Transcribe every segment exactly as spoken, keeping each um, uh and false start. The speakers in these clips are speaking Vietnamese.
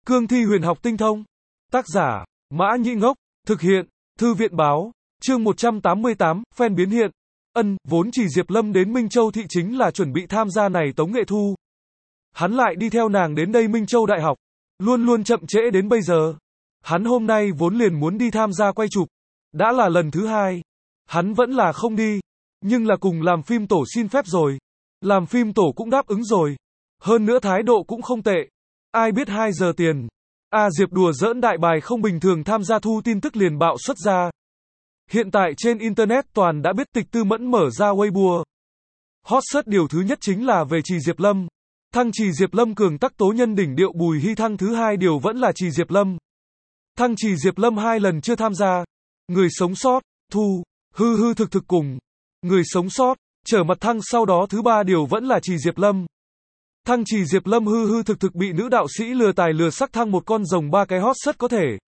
Cương thi huyền học tinh thông. Tác giả, Mã Nhĩ Ngốc. Thực hiện, Thư viện báo. Chương một trăm tám mươi tám, phen biến hiện. Ân, vốn chỉ Diệp Lâm đến Minh Châu thị chính là chuẩn bị tham gia này Tống Nghệ Thu. Hắn lại đi theo nàng đến đây Minh Châu Đại học. Luôn luôn chậm trễ đến bây giờ. Hắn hôm nay vốn liền muốn đi tham gia quay chụp. Đã là lần thứ hai. Hắn vẫn là không đi. Nhưng là cùng làm phim tổ xin phép rồi. Làm phim tổ cũng đáp ứng rồi. Hơn nữa thái độ cũng không tệ. Ai biết hai giờ tiền. A Diệp đùa giỡn đại bài không bình thường tham gia thu tin tức liền bạo xuất ra. Hiện tại trên Internet toàn đã biết Tịch Tư Mẫn mở ra Weibo. Hot search điều thứ nhất chính là về Trì Diệp Lâm. Thăng Trì Diệp Lâm cường tắc tố nhân đỉnh điệu Bùi Hy thăng thứ hai điều vẫn là Trì Diệp Lâm. Thăng Trì Diệp Lâm hai lần chưa tham gia. Người sống sót, thu, hư hư thực thực cùng. Người sống sót, trở mặt thăng sau đó thứ ba điều vẫn là Trì Diệp Lâm. Thăng Trì Diệp Lâm hư hư thực thực bị nữ đạo sĩ lừa tài lừa sắc thăng một con rồng ba cái hot search có thể.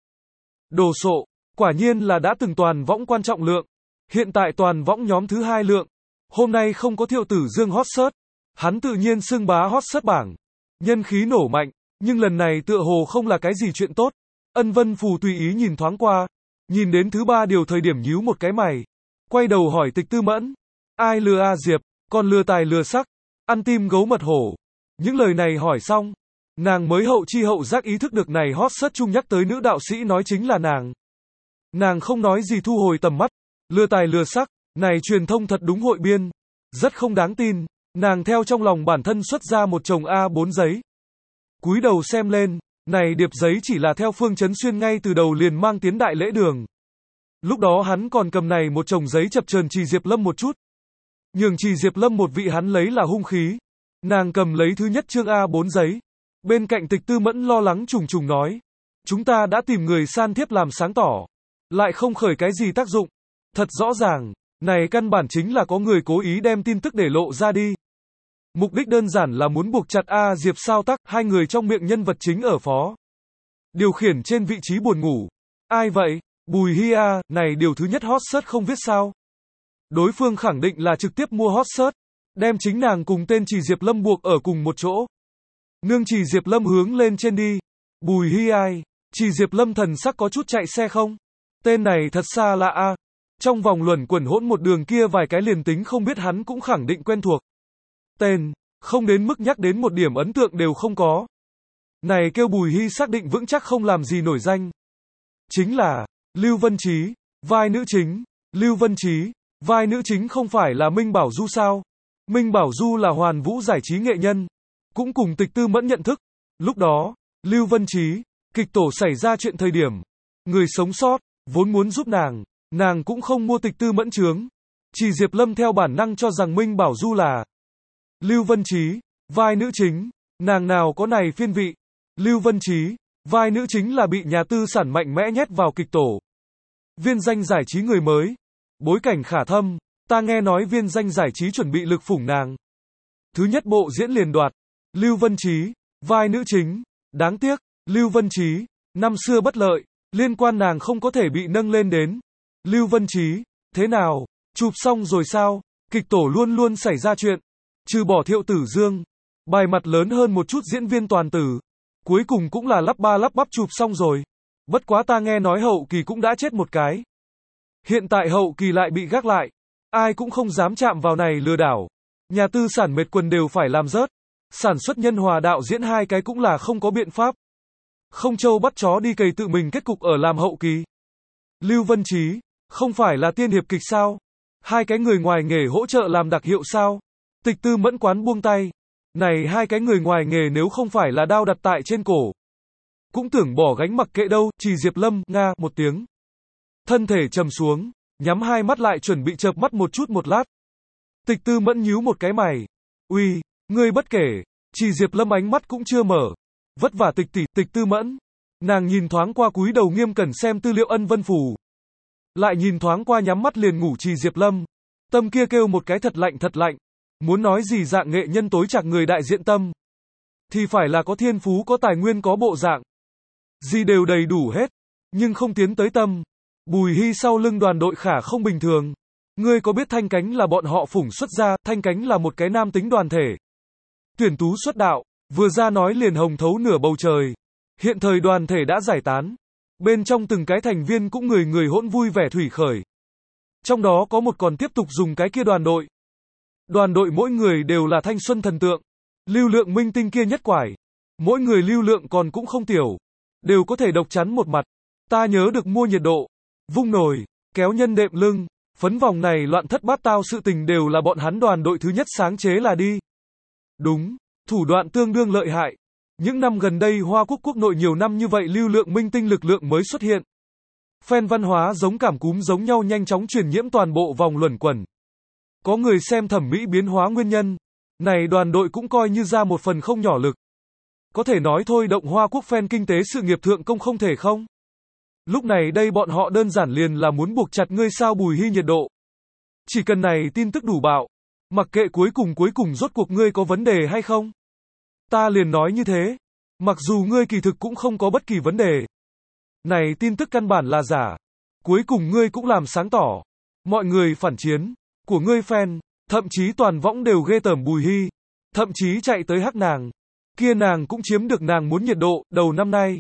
Đồ sộ, quả nhiên là đã từng toàn võng quan trọng lượng. Hiện tại toàn võng nhóm thứ hai lượng. Hôm nay không có Thiệu Tử Dương hot search. Hắn tự nhiên xưng bá hot search bảng. Nhân khí nổ mạnh, nhưng lần này tựa hồ không là cái gì chuyện tốt. Ân Vân Phù tùy ý nhìn thoáng qua. Nhìn đến thứ ba điều thời điểm nhíu một cái mày. Quay đầu hỏi Tịch Tư Mẫn. Ai lừa A Diệp, còn lừa tài lừa sắc. Ăn tim gấu mật hổ. Những lời này hỏi xong, nàng mới hậu chi hậu giác ý thức được này hot search chung nhắc tới nữ đạo sĩ nói chính là nàng. Nàng không nói gì thu hồi tầm mắt, lừa tài lừa sắc, này truyền thông thật đúng hội biên, rất không đáng tin. Nàng theo trong lòng bản thân xuất ra một chồng A bốn giấy. Cúi đầu xem lên, này điệp giấy chỉ là theo Phương Chấn Xuyên ngay từ đầu liền mang tiến đại lễ đường. Lúc đó hắn còn cầm này một chồng giấy chập chờn Trì Diệp Lâm một chút. Nhường Trì Diệp Lâm một vị hắn lấy là hung khí. Nàng cầm lấy thứ nhất chương A bốn giấy. Bên cạnh Tịch Tư Mẫn lo lắng trùng trùng nói. Chúng ta đã tìm người san thiếp làm sáng tỏ. Lại không khởi cái gì tác dụng. Thật rõ ràng, này căn bản chính là có người cố ý đem tin tức để lộ ra đi. Mục đích đơn giản là muốn buộc chặt A Diệp sao tắc, hai người trong miệng nhân vật chính ở phó. Điều khiển trên vị trí buồn ngủ. Ai vậy? Bùi Hy A, này điều thứ nhất hot search không viết sao? Đối phương khẳng định là trực tiếp mua hot search. Đem chính nàng cùng tên Trì Diệp Lâm buộc ở cùng một chỗ. Nương Trì Diệp Lâm hướng lên trên đi. Bùi Hy ai? Trì Diệp Lâm thần sắc có chút chạy xe không? Tên này thật xa lạ a. Trong vòng luẩn quẩn hỗn một đường kia vài cái liền tính không biết hắn cũng khẳng định quen thuộc. Tên, không đến mức nhắc đến một điểm ấn tượng đều không có. Này kêu Bùi Hy xác định vững chắc không làm gì nổi danh. Chính là, Lưu Vân Trí, vai nữ chính. Lưu Vân Trí, vai nữ chính không phải là Minh Bảo Du sao? Minh Bảo Du là Hoàn Vũ giải trí nghệ nhân, cũng cùng Tịch Tư Mẫn nhận thức. Lúc đó, Lưu Vân Trí, kịch tổ xảy ra chuyện thời điểm, người sống sót, vốn muốn giúp nàng, nàng cũng không mua Tịch Tư Mẫn chướng. Trì Diệp Lâm theo bản năng cho rằng Minh Bảo Du là Lưu Vân Trí, vai nữ chính, nàng nào có này phiên vị. Lưu Vân Trí, vai nữ chính là bị nhà tư sản mạnh mẽ nhét vào kịch tổ. Viên danh giải trí người mới, bối cảnh khả thâm. Ta nghe nói viên danh giải trí chuẩn bị lực phủng nàng. Thứ nhất bộ diễn liền đoạt. Lưu Vân Trí, vai nữ chính. Đáng tiếc, Lưu Vân Trí, năm xưa bất lợi, liên quan nàng không có thể bị nâng lên đến. Lưu Vân Trí, thế nào? Chụp xong rồi sao? Kịch tổ luôn luôn xảy ra chuyện. Trừ bỏ Thiệu Tử Dương, bài mặt lớn hơn một chút diễn viên toàn tử. Cuối cùng cũng là lắp ba lắp bắp chụp xong rồi. Bất quá ta nghe nói hậu kỳ cũng đã chết một cái. Hiện tại hậu kỳ lại bị gác lại. Ai cũng không dám chạm vào này lừa đảo. Nhà tư sản mệt quần đều phải làm rớt. Sản xuất nhân hòa đạo diễn hai cái cũng là không có biện pháp. Không trâu bắt chó đi cày tự mình kết cục ở làm hậu kỳ. Lưu Vân Trí, không phải là tiên hiệp kịch sao? Hai cái người ngoài nghề hỗ trợ làm đặc hiệu sao? Tịch Tư Mẫn quán buông tay. Này hai cái người ngoài nghề nếu không phải là đao đặt tại trên cổ. Cũng tưởng bỏ gánh mặc kệ đâu. Trì Diệp Lâm, nga, một tiếng. Thân thể trầm xuống. Nhắm hai mắt lại chuẩn bị chợp mắt một chút một lát. Tịch Tư Mẫn nhíu một cái mày. Uy, ngươi bất kể. Trì Diệp Lâm ánh mắt cũng chưa mở. Vất vả Tịch tỷ, Tịch Tư Mẫn. Nàng nhìn thoáng qua cúi đầu nghiêm cẩn xem tư liệu Ân Vân Phù. Lại nhìn thoáng qua nhắm mắt liền ngủ Trì Diệp Lâm. Tâm kia kêu một cái thật lạnh thật lạnh. Muốn nói gì dạng nghệ nhân tối chạc người đại diện tâm. Thì phải là có thiên phú có tài nguyên có bộ dạng. Gì đều đầy đủ hết. Nhưng không tiến tới tâm. Bùi Hy sau lưng đoàn đội khả không bình thường. Ngươi có biết Thanh Cánh là bọn họ phủng xuất ra, Thanh Cánh là một cái nam tính đoàn thể. Tuyển tú xuất đạo, vừa ra nói liền hồng thấu nửa bầu trời. Hiện thời đoàn thể đã giải tán. Bên trong từng cái thành viên cũng người người hỗn vui vẻ thủy khởi. Trong đó có một còn tiếp tục dùng cái kia đoàn đội. Đoàn đội mỗi người đều là thanh xuân thần tượng. Lưu lượng minh tinh kia nhất quải. Mỗi người lưu lượng còn cũng không tiểu. Đều có thể độc chắn một mặt. Ta nhớ được mua nhiệt độ. Vung nồi. Kéo nhân đệm lưng. Phấn vòng này loạn thất bát tao sự tình đều là bọn hắn đoàn đội thứ nhất sáng chế là đi. Đúng. Thủ đoạn tương đương lợi hại. Những năm gần đây Hoa Quốc quốc nội nhiều năm như vậy lưu lượng minh tinh lực lượng mới xuất hiện. Fan văn hóa giống cảm cúm giống nhau nhanh chóng truyền nhiễm toàn bộ vòng luẩn quẩn. Có người xem thẩm mỹ biến hóa nguyên nhân. Này đoàn đội cũng coi như ra một phần không nhỏ lực. Có thể nói thôi động Hoa Quốc fan kinh tế sự nghiệp thượng công không thể không? Lúc này đây bọn họ đơn giản liền là muốn buộc chặt ngươi sao Bùi Hy nhiệt độ. Chỉ cần này tin tức đủ bạo. Mặc kệ cuối cùng cuối cùng rốt cuộc ngươi có vấn đề hay không. Ta liền nói như thế. Mặc dù ngươi kỳ thực cũng không có bất kỳ vấn đề. Này tin tức căn bản là giả. Cuối cùng ngươi cũng làm sáng tỏ. Mọi người phản chiến. Của ngươi fan. Thậm chí toàn võng đều ghê tởm Bùi Hy. Thậm chí chạy tới hắc nàng. Kia nàng cũng chiếm được nàng muốn nhiệt độ đầu năm nay.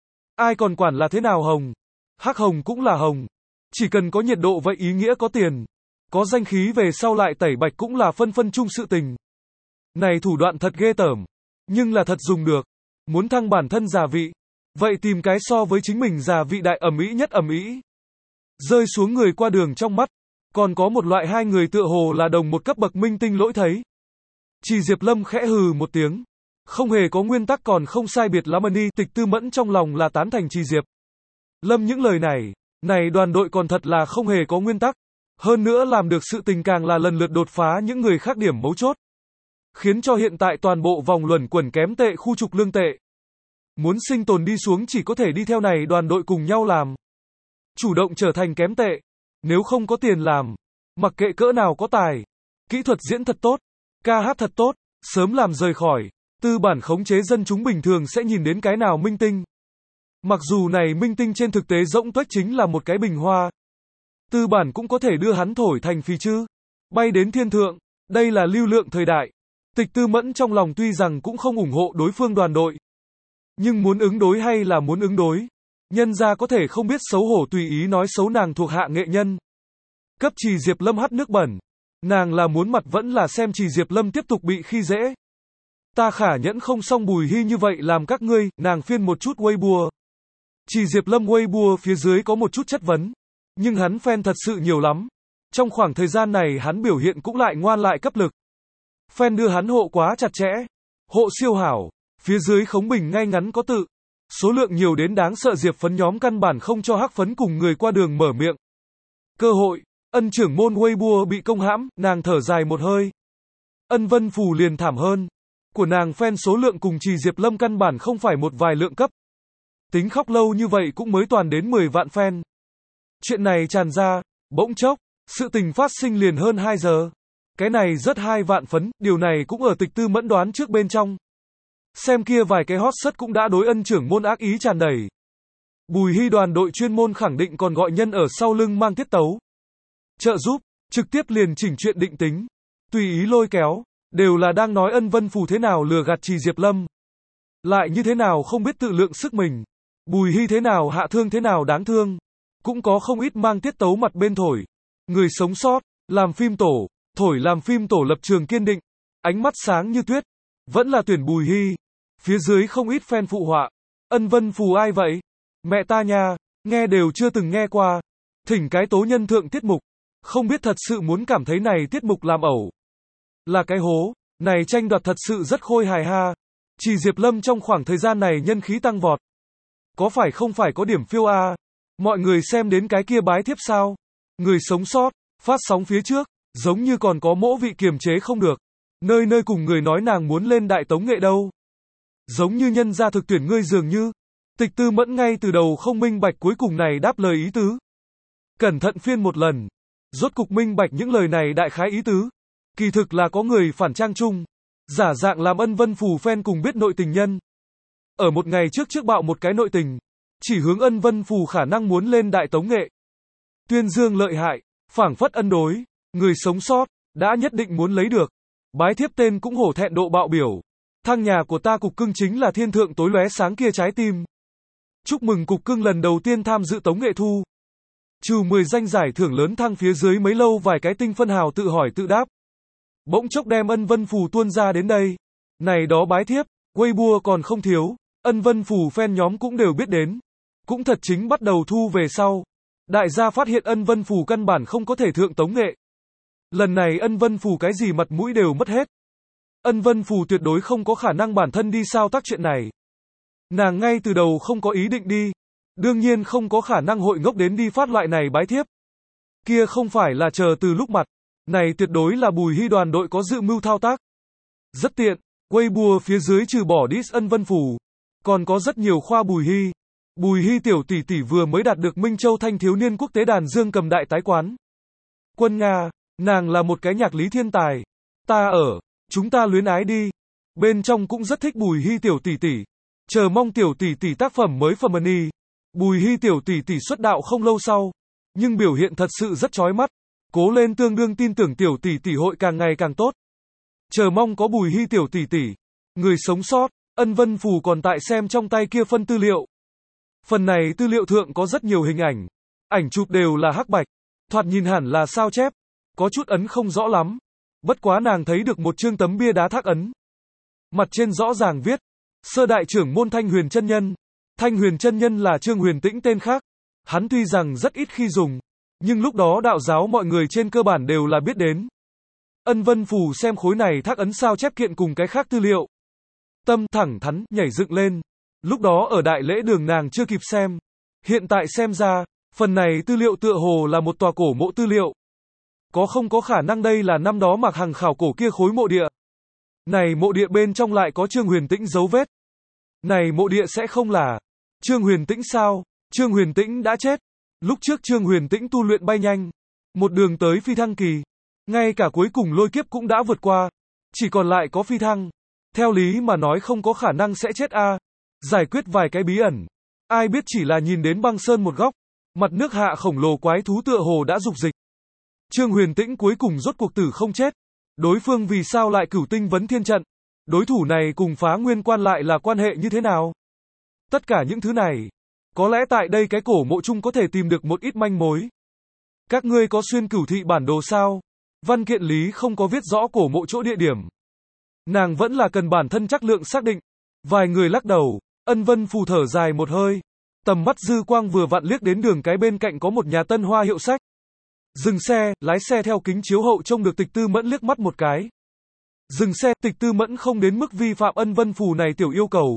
Ai còn quản là thế nào hồng. Hắc hồng cũng là hồng. Chỉ cần có nhiệt độ vậy ý nghĩa có tiền. Có danh khí về sau lại tẩy bạch cũng là phân phân chung sự tình. Này thủ đoạn thật ghê tởm. Nhưng là thật dùng được. Muốn thăng bản thân già vị. Vậy tìm cái so với chính mình già vị đại ẩm ý nhất ẩm ý. Rơi xuống người qua đường trong mắt. Còn có một loại hai người tựa hồ là đồng một cấp bậc minh tinh lỗi thấy. Chỉ Diệp Lâm khẽ hừ một tiếng. Không hề có nguyên tắc còn không sai biệt lắm đi. Tịch Tư Mẫn trong lòng là tán thành Chỉ Diệp Lâm những lời này. Này đoàn đội còn thật là không hề có nguyên tắc. Hơn nữa làm được sự tình càng là lần lượt đột phá những người khác điểm mấu chốt. Khiến cho hiện tại toàn bộ vòng luẩn quẩn kém tệ khu trục lương tệ. Muốn sinh tồn đi xuống chỉ có thể đi theo này đoàn đội cùng nhau làm. Chủ động trở thành kém tệ. Nếu không có tiền làm. Mặc kệ cỡ nào có tài. Kỹ thuật diễn thật tốt. Ca hát thật tốt. Sớm làm rời khỏi. Tư bản khống chế dân chúng bình thường sẽ nhìn đến cái nào minh tinh. Mặc dù này minh tinh trên thực tế rỗng tuếch chính là một cái bình hoa. Tư bản cũng có thể đưa hắn thổi thành phi chứ. Bay đến thiên thượng. Đây là lưu lượng thời đại. Tịch Tư Mẫn trong lòng tuy rằng cũng không ủng hộ đối phương đoàn đội. Nhưng muốn ứng đối hay là muốn ứng đối. Nhân ra có thể không biết xấu hổ tùy ý nói xấu nàng thuộc hạ nghệ nhân. Cấp Chỉ Diệp Lâm hắt nước bẩn. Nàng là muốn mặt vẫn là xem Chỉ Diệp Lâm tiếp tục bị khi dễ. Ta khả nhẫn không xong Bùi Hy như vậy làm các ngươi, nàng phiên một chút Weibo. Chỉ Diệp Lâm Weibo phía dưới có một chút chất vấn. Nhưng hắn fan thật sự nhiều lắm. Trong khoảng thời gian này hắn biểu hiện cũng lại ngoan lại cấp lực. Fan đưa hắn hộ quá chặt chẽ. Hộ siêu hảo. Phía dưới khống bình ngay ngắn có tự. Số lượng nhiều đến đáng sợ Diệp phấn nhóm căn bản không cho hắc phấn cùng người qua đường mở miệng. Cơ hội. Ân trưởng môn Weibo bị công hãm, nàng thở dài một hơi. Ân Vân Phù liền thảm hơn. Của nàng fan số lượng cùng Chỉ Diệp Lâm căn bản không phải một vài lượng cấp. Tính khóc lâu như vậy cũng mới toàn đến mười vạn fan. Chuyện này tràn ra, bỗng chốc, sự tình phát sinh liền hơn hai giờ. Cái này rất hai vạn phấn, điều này cũng ở Tịch Tư Mẫn đoán trước bên trong. Xem kia vài cái hot search cũng đã đối Ân trưởng môn ác ý tràn đầy. Bùi Hy đoàn đội chuyên môn khẳng định còn gọi nhân ở sau lưng mang tiết tấu. Trợ giúp, trực tiếp liền chỉnh chuyện định tính. Tùy ý lôi kéo, đều là đang nói Ân Vân Phù thế nào lừa gạt Chỉ Diệp Lâm. Lại như thế nào không biết tự lượng sức mình. Bùi Hy thế nào hạ thương thế nào đáng thương. Cũng có không ít mang tiết tấu mặt bên thổi. Người sống sót, làm phim tổ, thổi làm phim tổ lập trường kiên định. Ánh mắt sáng như tuyết. Vẫn là tuyển Bùi Hy. Phía dưới không ít fan phụ họa. Ân Vân Phù ai vậy? Mẹ ta nha, nghe đều chưa từng nghe qua. Thỉnh cái tố nhân thượng tiết mục. Không biết thật sự muốn cảm thấy này tiết mục làm ẩu. Là cái hố, này tranh đoạt thật sự rất khôi hài ha. Chỉ Diệp Lâm trong khoảng thời gian này nhân khí tăng vọt. Có phải không phải có điểm phiêu a? Mọi người xem đến cái kia bái thiếp sao? Người sống sót, phát sóng phía trước, giống như còn có mỗ vị kiềm chế không được. Nơi nơi cùng người nói nàng muốn lên đại tống nghệ đâu. Giống như nhân gia thực tuyển ngươi dường như. Tịch Tư Mẫn ngay từ đầu không minh bạch cuối cùng này đáp lời ý tứ. Cẩn thận phiên một lần. Rốt cục minh bạch những lời này đại khái ý tứ. Kỳ thực là có người phản trang chung. Giả dạng làm Ân Vân Phù fan cùng biết nội tình nhân. Ở một ngày trước trước bạo một cái nội tình. Chỉ hướng Ân Vân Phù khả năng muốn lên đại tống nghệ. Tuyên dương lợi hại, phảng phất ân đối. Người sống sót, đã nhất định muốn lấy được. Bái thiếp tên cũng hổ thẹn độ bạo biểu. Thăng nhà của ta cục cưng chính là thiên thượng tối lóe sáng kia trái tim. Chúc mừng Cục Cưng lần đầu tiên tham dự tống nghệ thu. Trừ mười danh giải thưởng lớn thăng phía dưới mấy lâu vài cái tinh phân hào tự hỏi tự đáp. Bỗng chốc đem ân vân phù tuôn ra đến đây. Này đó bái thiếp, Weibo còn không thiếu, ân vân phù fan nhóm cũng đều biết đến. Cũng thật chính bắt đầu thu về sau. Đại gia phát hiện ân vân phù căn bản không có thể thượng tống nghệ. Lần này ân vân phù cái gì mặt mũi đều mất hết. Ân vân phù tuyệt đối không có khả năng bản thân đi sao tác chuyện này. Nàng ngay từ đầu không có ý định đi. Đương nhiên không có khả năng hội ngốc đến đi phát loại này bái thiếp. Kia không phải là chờ từ lúc mặt. Này tuyệt đối là Bùi Hy đoàn đội có dự mưu thao tác. Rất tiện, Weibo phía dưới trừ bỏ diss ân vân phù. Còn có rất nhiều khoa Bùi Hy. Bùi Hy tiểu tỷ tỷ vừa mới đạt được Minh Châu Thanh Thiếu Niên Quốc tế đàn dương cầm đại tái quán. Quân Nga, nàng là một cái nhạc lý thiên tài. Ta ở, chúng ta luyến ái đi. Bên trong cũng rất thích Bùi Hy tiểu tỷ tỷ. Chờ mong tiểu tỷ tỷ tác phẩm mới phẩm ân. Bùi Hy tiểu tỷ tỷ xuất đạo không lâu sau, nhưng biểu hiện thật sự rất chói mắt. Cố lên, tương đương tin tưởng tiểu tỷ tỷ hội càng ngày càng tốt. Chờ mong có Bùi Hy tiểu tỷ tỷ. Người sống sót, ân vân phù còn tại xem trong tay kia phân tư liệu. Phần này tư liệu thượng có rất nhiều hình ảnh. Ảnh chụp đều là hắc bạch. Thoạt nhìn hẳn là sao chép. Có chút ấn không rõ lắm. Bất quá nàng thấy được một chương tấm bia đá thác ấn. Mặt trên rõ ràng viết. Sơ đại trưởng môn Thanh Huyền chân nhân. Thanh Huyền chân nhân là Trương Huyền Tĩnh tên khác. Hắn tuy rằng rất ít khi dùng. Nhưng lúc đó đạo giáo mọi người trên cơ bản đều là biết đến. Ân vân phù xem khối này thác ấn sao chép kiện cùng cái khác tư liệu. Tâm thẳng thắn nhảy dựng lên. Lúc đó ở đại lễ đường nàng chưa kịp xem. Hiện tại xem ra, phần này tư liệu tựa hồ là một tòa cổ mộ tư liệu. Có không có khả năng đây là năm đó Mạc Hằng khảo cổ kia khối mộ địa. Này mộ địa bên trong lại có Trương Huyền Tĩnh dấu vết. Này mộ địa sẽ không là Trương Huyền Tĩnh sao? Trương Huyền Tĩnh đã chết. Lúc trước Trương Huyền Tĩnh tu luyện bay nhanh. Một đường tới phi thăng kỳ. Ngay cả cuối cùng lôi kiếp cũng đã vượt qua. Chỉ còn lại có phi thăng. Theo lý mà nói không có khả năng sẽ chết a. Giải quyết vài cái bí ẩn. Ai biết chỉ là nhìn đến băng sơn một góc. Mặt nước hạ khổng lồ quái thú tựa hồ đã dục dịch. Trương Huyền Tĩnh cuối cùng rốt cuộc tử không chết. Đối phương vì sao lại cửu tinh vấn thiên trận? Đối thủ này cùng Phá Nguyên Quan lại là quan hệ như thế nào? Tất cả những thứ này. Có lẽ tại đây cái cổ mộ chung có thể tìm được một ít manh mối. Các ngươi có xuyên cửu thị bản đồ sao? Văn kiện lý không có viết rõ cổ mộ chỗ địa điểm. Nàng vẫn là cần bản thân chắc lượng xác định. Vài người lắc đầu. Ân vân phù thở dài một hơi. Tầm mắt dư quang vừa vặn liếc đến đường cái bên cạnh có một nhà Tân Hoa hiệu sách. Dừng xe, lái xe theo kính chiếu hậu trông được Tịch Tư Mẫn liếc mắt một cái. Dừng xe, Tịch Tư Mẫn không đến mức vi phạm ân vân phù này tiểu yêu cầu.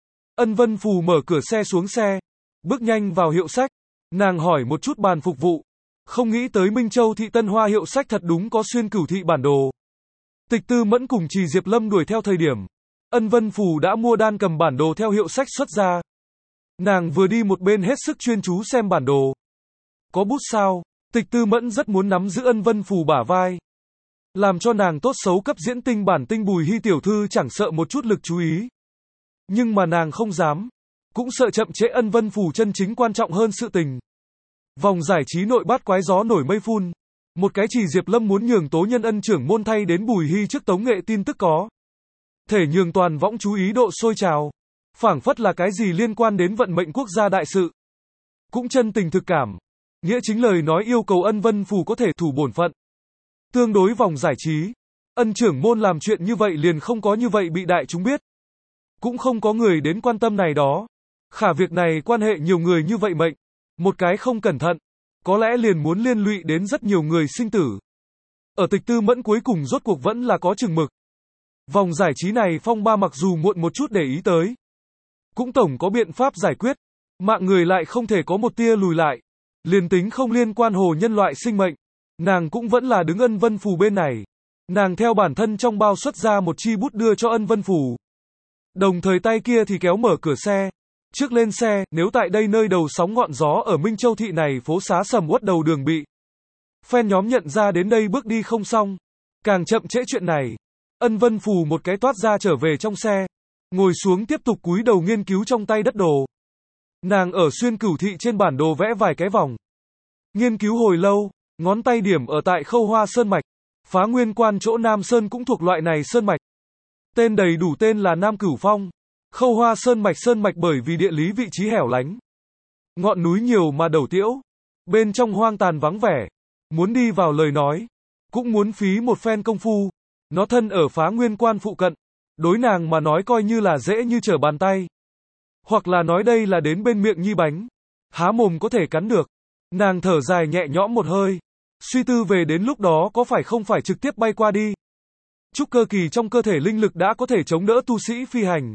Ân vân phù mở cửa xe xuống xe. Bước nhanh vào hiệu sách. Nàng hỏi một chút bàn phục vụ. Không nghĩ tới Minh Châu thị Tân Hoa hiệu sách thật đúng có xuyên cửu thị bản đồ. Tịch Tư Mẫn cùng Trì Diệp Lâm đuổi theo thời điểm. Ân vân phù đã mua đan cầm bản đồ theo hiệu sách xuất ra. Nàng vừa đi một bên hết sức chuyên chú xem bản đồ. Có bút sao? Tịch Tư Mẫn rất muốn nắm giữ ân vân phù bả vai. Làm cho nàng tốt xấu cấp diễn tinh bản tinh Bùi Hy tiểu thư chẳng sợ một chút lực chú ý. Nhưng mà nàng không dám. Cũng sợ chậm trễ ân vân phù chân chính quan trọng hơn sự tình. Vòng giải trí nội bát quái gió nổi mây phun. Một cái Trì Diệp Lâm muốn nhường Tố Nhân Ân trưởng môn thay đến Bùi Hy trước tống nghệ tin tức có. Thể nhường toàn võng chú ý độ sôi trào. Phảng phất là cái gì liên quan đến vận mệnh quốc gia đại sự. Cũng chân tình thực cảm. Nghĩa chính lời nói yêu cầu ân vân phù có thể thủ bổn phận. Tương đối vòng giải trí. Ân trưởng môn làm chuyện như vậy liền không có như vậy bị đại chúng biết. Cũng không có người đến quan tâm này đó. Khả việc này quan hệ nhiều người như vậy mệnh. Một cái không cẩn thận. Có lẽ liền muốn liên lụy đến rất nhiều người sinh tử. Ở Tịch Tư Mẫn cuối cùng rốt cuộc vẫn là có chừng mực. Vòng giải trí này phong ba mặc dù muộn một chút để ý tới. Cũng tổng có biện pháp giải quyết. Mạng người lại không thể có một tia lùi lại. Liền tính không liên quan hồ nhân loại sinh mệnh. Nàng cũng vẫn là đứng ân vân phù bên này. Nàng theo bản thân trong bao xuất ra một chi bút đưa cho ân vân phù. Đồng thời tay kia thì kéo mở cửa xe. Trước lên xe, nếu tại đây nơi đầu sóng ngọn gió ở Minh Châu thị này phố xá sầm uất đầu đường bị. Fan nhóm nhận ra đến đây bước đi không xong. Càng chậm trễ chuyện này. Ân vân phù một cái toát ra trở về trong xe. Ngồi xuống tiếp tục cúi đầu nghiên cứu trong tay đất đồ. Nàng ở xuyên cửu thị trên bản đồ vẽ vài cái vòng. Nghiên cứu hồi lâu, ngón tay điểm ở tại Khâu Hoa Sơn Mạch. Phá Nguyên Quan chỗ Nam Sơn cũng thuộc loại này Sơn Mạch. Tên đầy đủ tên là Nam Cửu Phong. Khâu Hoa sơn mạch sơn mạch bởi vì địa lý vị trí hẻo lánh. Ngọn núi nhiều mà đầu tiễu. Bên trong hoang tàn vắng vẻ. Muốn đi vào lời nói. Cũng muốn phí một phen công phu. Nó thân ở Phá Nguyên Quan phụ cận. Đối nàng mà nói coi như là dễ như trở bàn tay. Hoặc là nói đây là đến bên miệng nhi bánh. Há mồm có thể cắn được. Nàng thở dài nhẹ nhõm một hơi. Suy tư về đến lúc đó có phải không phải trực tiếp bay qua đi. Trúc cơ kỳ trong cơ thể linh lực đã có thể chống đỡ tu sĩ phi hành.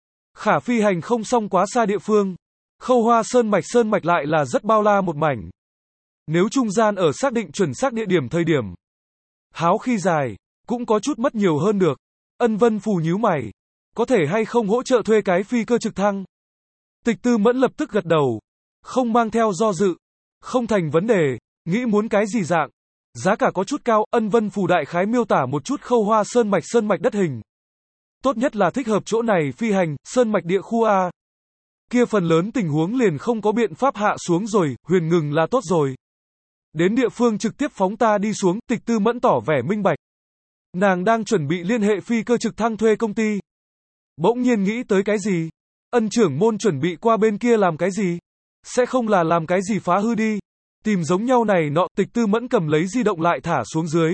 Khả phi hành không xong quá xa địa phương. Khâu Hoa sơn mạch sơn mạch lại là rất bao la một mảnh. Nếu trung gian ở xác định chuẩn xác địa điểm thời điểm. Háo khi dài, cũng có chút mất nhiều hơn được. Ân Vân Phù nhíu mày. Có thể hay không hỗ trợ thuê cái phi cơ trực thăng? Tịch Tư Mẫn lập tức gật đầu. Không mang theo do dự. Không thành vấn đề, nghĩ muốn cái gì dạng. Giá cả có chút cao, Ân Vân Phù đại khái miêu tả một chút Khâu Hoa sơn mạch sơn mạch đất hình. Tốt nhất là thích hợp chỗ này phi hành, sơn mạch địa khu A. Kia phần lớn tình huống liền không có biện pháp hạ xuống rồi, huyền ngừng là tốt rồi. Đến địa phương trực tiếp phóng ta đi xuống, Tịch Tư Mẫn tỏ vẻ minh bạch. Nàng đang chuẩn bị liên hệ phi cơ trực thăng thuê công ty. Bỗng nhiên nghĩ tới cái gì? Ân trưởng môn chuẩn bị qua bên kia làm cái gì? Sẽ không là làm cái gì phá hư đi. Tìm giống nhau này nọ, Tịch Tư Mẫn cầm lấy di động lại thả xuống dưới.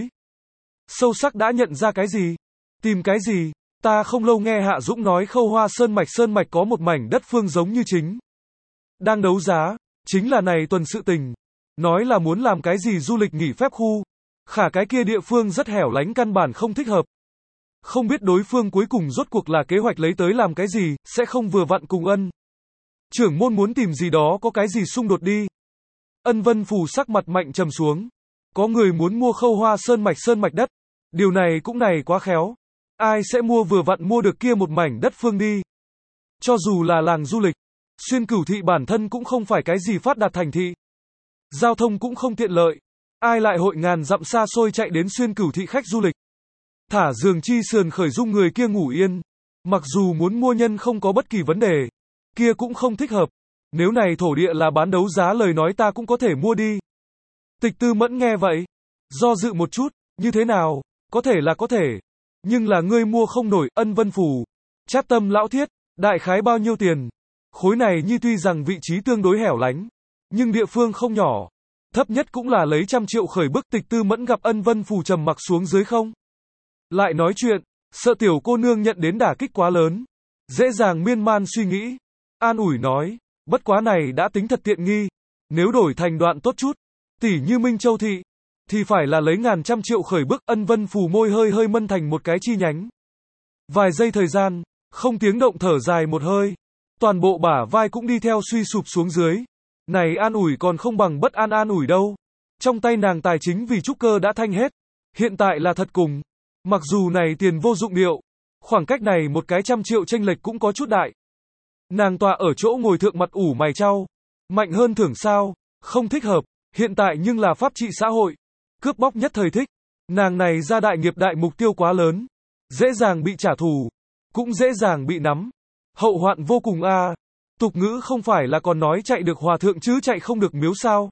Sâu sắc đã nhận ra cái gì? Tìm cái gì? Ta không lâu nghe Hạ Dũng nói Khâu Hoa sơn mạch sơn mạch có một mảnh đất phương giống như chính đang đấu giá, chính là này tuần sự tình. Nói là muốn làm cái gì du lịch nghỉ phép khu. Khả cái kia địa phương rất hẻo lánh căn bản không thích hợp. Không biết đối phương cuối cùng rốt cuộc là kế hoạch lấy tới làm cái gì, sẽ không vừa vặn cùng Ân trưởng môn muốn tìm gì đó có cái gì xung đột đi. Ân Vân Phù sắc mặt mạnh trầm xuống. Có người muốn mua Khâu Hoa sơn mạch sơn mạch đất. Điều này cũng này quá khéo. Ai sẽ mua vừa vặn mua được kia một mảnh đất phương đi. Cho dù là làng du lịch, Xuyên Cửu thị bản thân cũng không phải cái gì phát đạt thành thị. Giao thông cũng không tiện lợi. Ai lại hội ngàn dặm xa xôi chạy đến Xuyên Cửu thị khách du lịch. Thả giường chi sườn khởi dung người kia ngủ yên. Mặc dù muốn mua nhân không có bất kỳ vấn đề. Kia cũng không thích hợp. Nếu này thổ địa là bán đấu giá lời nói ta cũng có thể mua đi. Tịch Tư Mẫn nghe vậy. Do dự một chút, như thế nào, có thể là có thể. Nhưng là ngươi mua không nổi, Ân Vân Phù. Chát tâm lão thiết, đại khái bao nhiêu tiền? Khối này như tuy rằng vị trí tương đối hẻo lánh. Nhưng địa phương không nhỏ. Thấp nhất cũng là lấy trăm triệu khởi bức. Tịch Tư Mẫn gặp Ân Vân Phù trầm mặc xuống dưới không. Lại nói chuyện, sợ tiểu cô nương nhận đến đả kích quá lớn. Dễ dàng miên man suy nghĩ. An ủi nói, bất quá này đã tính thật tiện nghi. Nếu đổi thành đoạn tốt chút, tỉ như Minh Châu thị, thì phải là lấy ngàn trăm triệu khởi bức. Ân Vân Phù môi hơi hơi mân thành một cái chi nhánh. Vài giây thời gian, không tiếng động thở dài một hơi. Toàn bộ bả vai cũng đi theo suy sụp xuống dưới. Này an ủi còn không bằng bất an an ủi đâu. Trong tay nàng tài chính vì trúc cơ đã thanh hết. Hiện tại là thật cùng. Mặc dù này tiền vô dụng điệu. Khoảng cách này một cái trăm triệu chênh lệch cũng có chút đại. Nàng tọa ở chỗ ngồi thượng mặt ủ mày trao. Mạnh hơn thưởng sao? Không thích hợp. Hiện tại nhưng là pháp trị xã hội. Cướp bóc nhất thời thích. Nàng này ra đại nghiệp đại mục tiêu quá lớn. Dễ dàng bị trả thù. Cũng dễ dàng bị nắm. Hậu hoạn vô cùng a. Tục ngữ không phải là còn nói chạy được hòa thượng chứ chạy không được miếu sao.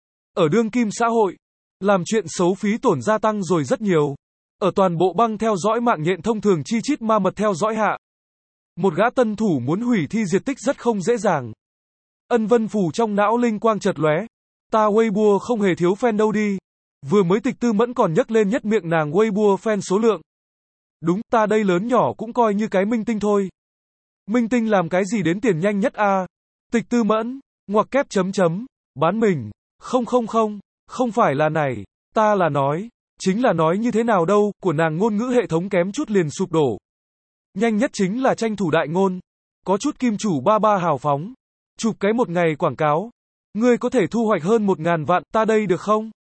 Ở đương kim xã hội, làm chuyện xấu phí tổn gia tăng rồi rất nhiều. Ở toàn bộ băng theo dõi mạng nhện thông thường chi chít ma mật theo dõi hạ. Một gã tân thủ muốn hủy thi diệt tích rất không dễ dàng. Ân Vân Phù trong não linh quang chợt lóe. Ta Weibo không hề thiếu fan đâu đi. Vừa mới Tịch Tư Mẫn còn nhắc lên nhất miệng nàng Weibo fan số lượng. Đúng, ta đây lớn nhỏ cũng coi như cái minh tinh thôi. Minh tinh làm cái gì đến tiền nhanh nhất a? À? Tịch Tư Mẫn, ngoặc kép chấm chấm, bán mình. Không không không, không phải là này, ta là nói, chính là nói như thế nào đâu, của nàng ngôn ngữ hệ thống kém chút liền sụp đổ. Nhanh nhất chính là tranh thủ đại ngôn. Có chút kim chủ ba ba hào phóng. Chụp cái một ngày quảng cáo. Ngươi có thể thu hoạch hơn một ngàn vạn, ta đây được không?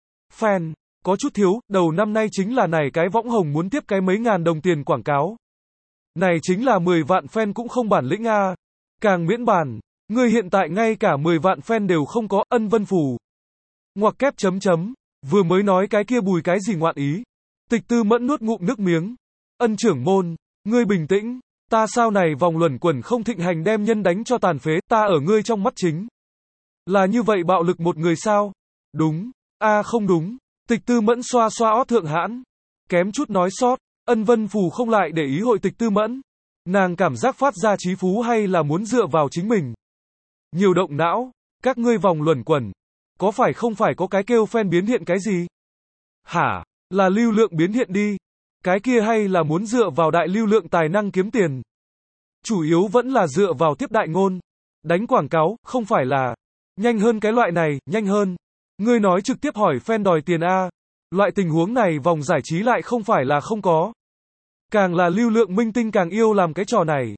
Fan, có chút thiếu, đầu năm nay chính là này cái võng hồng muốn tiếp cái mấy ngàn đồng tiền quảng cáo. Này chính là mười vạn fan cũng không bản lĩnh a. Càng miễn bàn, ngươi hiện tại ngay cả mười vạn fan đều không có. Ân Vân Phù. Ngoặc kép chấm chấm, vừa mới nói cái kia bùi cái gì ngoạn ý. Tịch Tư Mẫn nuốt ngụm nước miếng. Ân trưởng môn, ngươi bình tĩnh, ta sao này vòng luẩn quẩn không thịnh hành đem nhân đánh cho tàn phế, ta ở ngươi trong mắt chính là như vậy bạo lực một người sao? Đúng, a à, không đúng. Tịch Tư Mẫn xoa xoa ót thượng hãn, kém chút nói sót. Ân Vân Phù không lại để ý hội Tịch Tư Mẫn. Nàng cảm giác phát ra chí phú hay là muốn dựa vào chính mình? Nhiều động não, các ngươi vòng luẩn quẩn. Có phải không phải có cái kêu fan biến hiện cái gì? Hả? Là lưu lượng biến hiện đi. Cái kia hay là muốn dựa vào đại lưu lượng tài năng kiếm tiền? Chủ yếu vẫn là dựa vào tiếp đại ngôn. Đánh quảng cáo, không phải là nhanh hơn cái loại này, nhanh hơn. Ngươi nói trực tiếp hỏi fan đòi tiền A. Loại tình huống này vòng giải trí lại không phải là không có. Càng là lưu lượng minh tinh càng yêu làm cái trò này.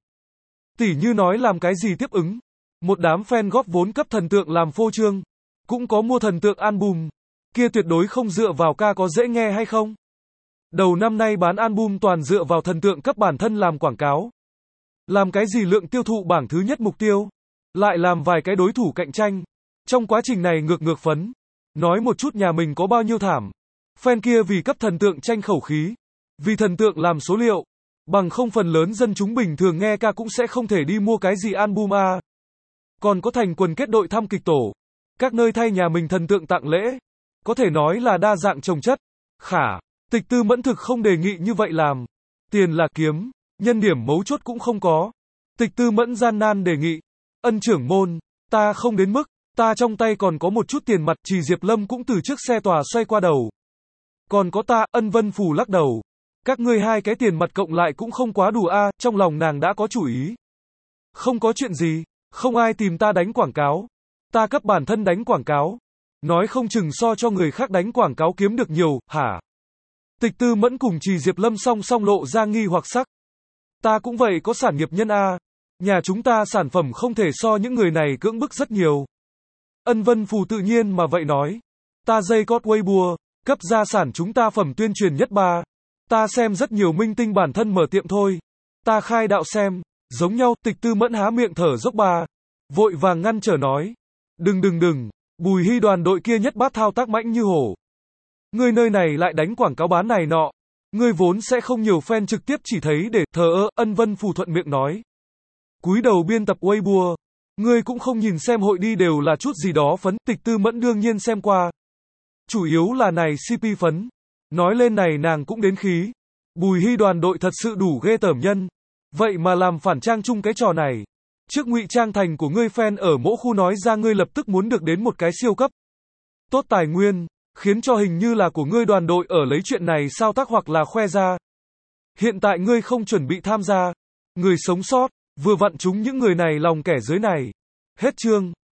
Tỉ như nói làm cái gì tiếp ứng. Một đám fan góp vốn cấp thần tượng làm phô trương. Cũng có mua thần tượng album. Kia tuyệt đối không dựa vào ca có dễ nghe hay không. Đầu năm nay bán album toàn dựa vào thần tượng cấp bản thân làm quảng cáo. Làm cái gì lượng tiêu thụ bảng thứ nhất mục tiêu. Lại làm vài cái đối thủ cạnh tranh. Trong quá trình này ngược ngược phấn. Nói một chút nhà mình có bao nhiêu thảm. Fan kia vì cấp thần tượng tranh khẩu khí. Vì thần tượng làm số liệu. Bằng không phần lớn dân chúng bình thường nghe ca cũng sẽ không thể đi mua cái gì album A. Còn có thành quần kết đội thăm kịch tổ. Các nơi thay nhà mình thần tượng tặng lễ. Có thể nói là đa dạng trồng chất. Khả, Tịch Tư Mẫn thực không đề nghị như vậy làm. Tiền là kiếm, nhân điểm mấu chốt cũng không có. Tịch Tư Mẫn gian nan đề nghị. Ân trưởng môn, ta không đến mức, ta trong tay còn có một chút tiền mặt. Chỉ Diệp Lâm cũng từ trước xe tòa xoay qua đầu. Còn có ta, Ân Vân Phù lắc đầu. Các ngươi hai cái tiền mặt cộng lại cũng không quá đủ a. Trong lòng nàng đã có chủ ý. Không có chuyện gì, không ai tìm ta đánh quảng cáo. Ta cấp bản thân đánh quảng cáo. Nói không chừng so cho người khác đánh quảng cáo kiếm được nhiều, hả? Tịch Tư Mẫn cùng Trì Diệp Lâm song song lộ ra nghi hoặc sắc. Ta cũng vậy có sản nghiệp nhân a. Nhà chúng ta sản phẩm không thể so những người này cưỡng bức rất nhiều. Ân Vân Phù tự nhiên mà vậy nói. Ta dây cót Weibo, cấp gia sản chúng ta phẩm tuyên truyền nhất ba. Ta xem rất nhiều minh tinh bản thân mở tiệm thôi. Ta khai đạo xem, giống nhau. Tịch Tư Mẫn há miệng thở dốc ba. Vội vàng ngăn trở nói. Đừng đừng đừng, Bùi Hy đoàn đội kia nhất bát thao tác mãnh như hổ. Ngươi nơi này lại đánh quảng cáo bán này nọ. Ngươi vốn sẽ không nhiều fan trực tiếp chỉ thấy để thờ ơ. Ân Vân Phù thuận miệng nói. Cúi đầu biên tập Weibo. Ngươi cũng không nhìn xem hội đi đều là chút gì đó phấn. Tịch Tư Mẫn đương nhiên xem qua. Chủ yếu là này xê pê phấn. Nói lên này nàng cũng đến khí. Bùi Hy đoàn đội thật sự đủ ghê tởm nhân. Vậy mà làm phản trang chung cái trò này. Trước ngụy trang thành của ngươi fan ở mỗi khu nói ra ngươi lập tức muốn được đến một cái siêu cấp. Tốt tài nguyên, khiến cho hình như là của ngươi đoàn đội ở lấy chuyện này sao tác hoặc là khoe ra. Hiện tại ngươi không chuẩn bị tham gia. Người sống sót, vừa vặn chúng những người này lòng kẻ dưới này. Hết chương.